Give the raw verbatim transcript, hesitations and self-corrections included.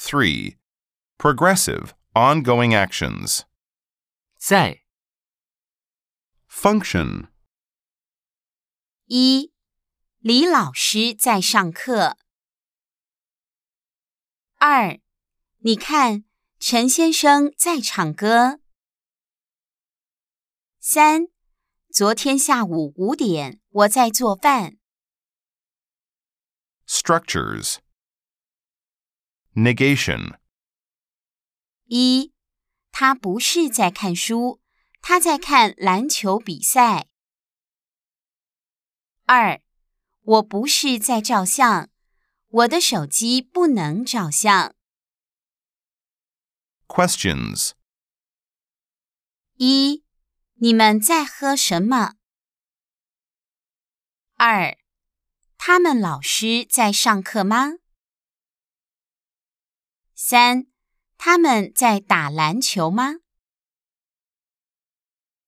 three. Progressive, ongoing actions. 在 Function. 一、李老师在上课。二、你看，陈先生在唱歌。三、昨天下午五点，我在做饭。 Structures. Negation. 一、他不是在看书，他在看篮球比赛。二、我不是在照相，我的手机不能照相。 Questions. 一、你们在喝什么？二、他们老师在上课吗？三、他们在打篮球吗？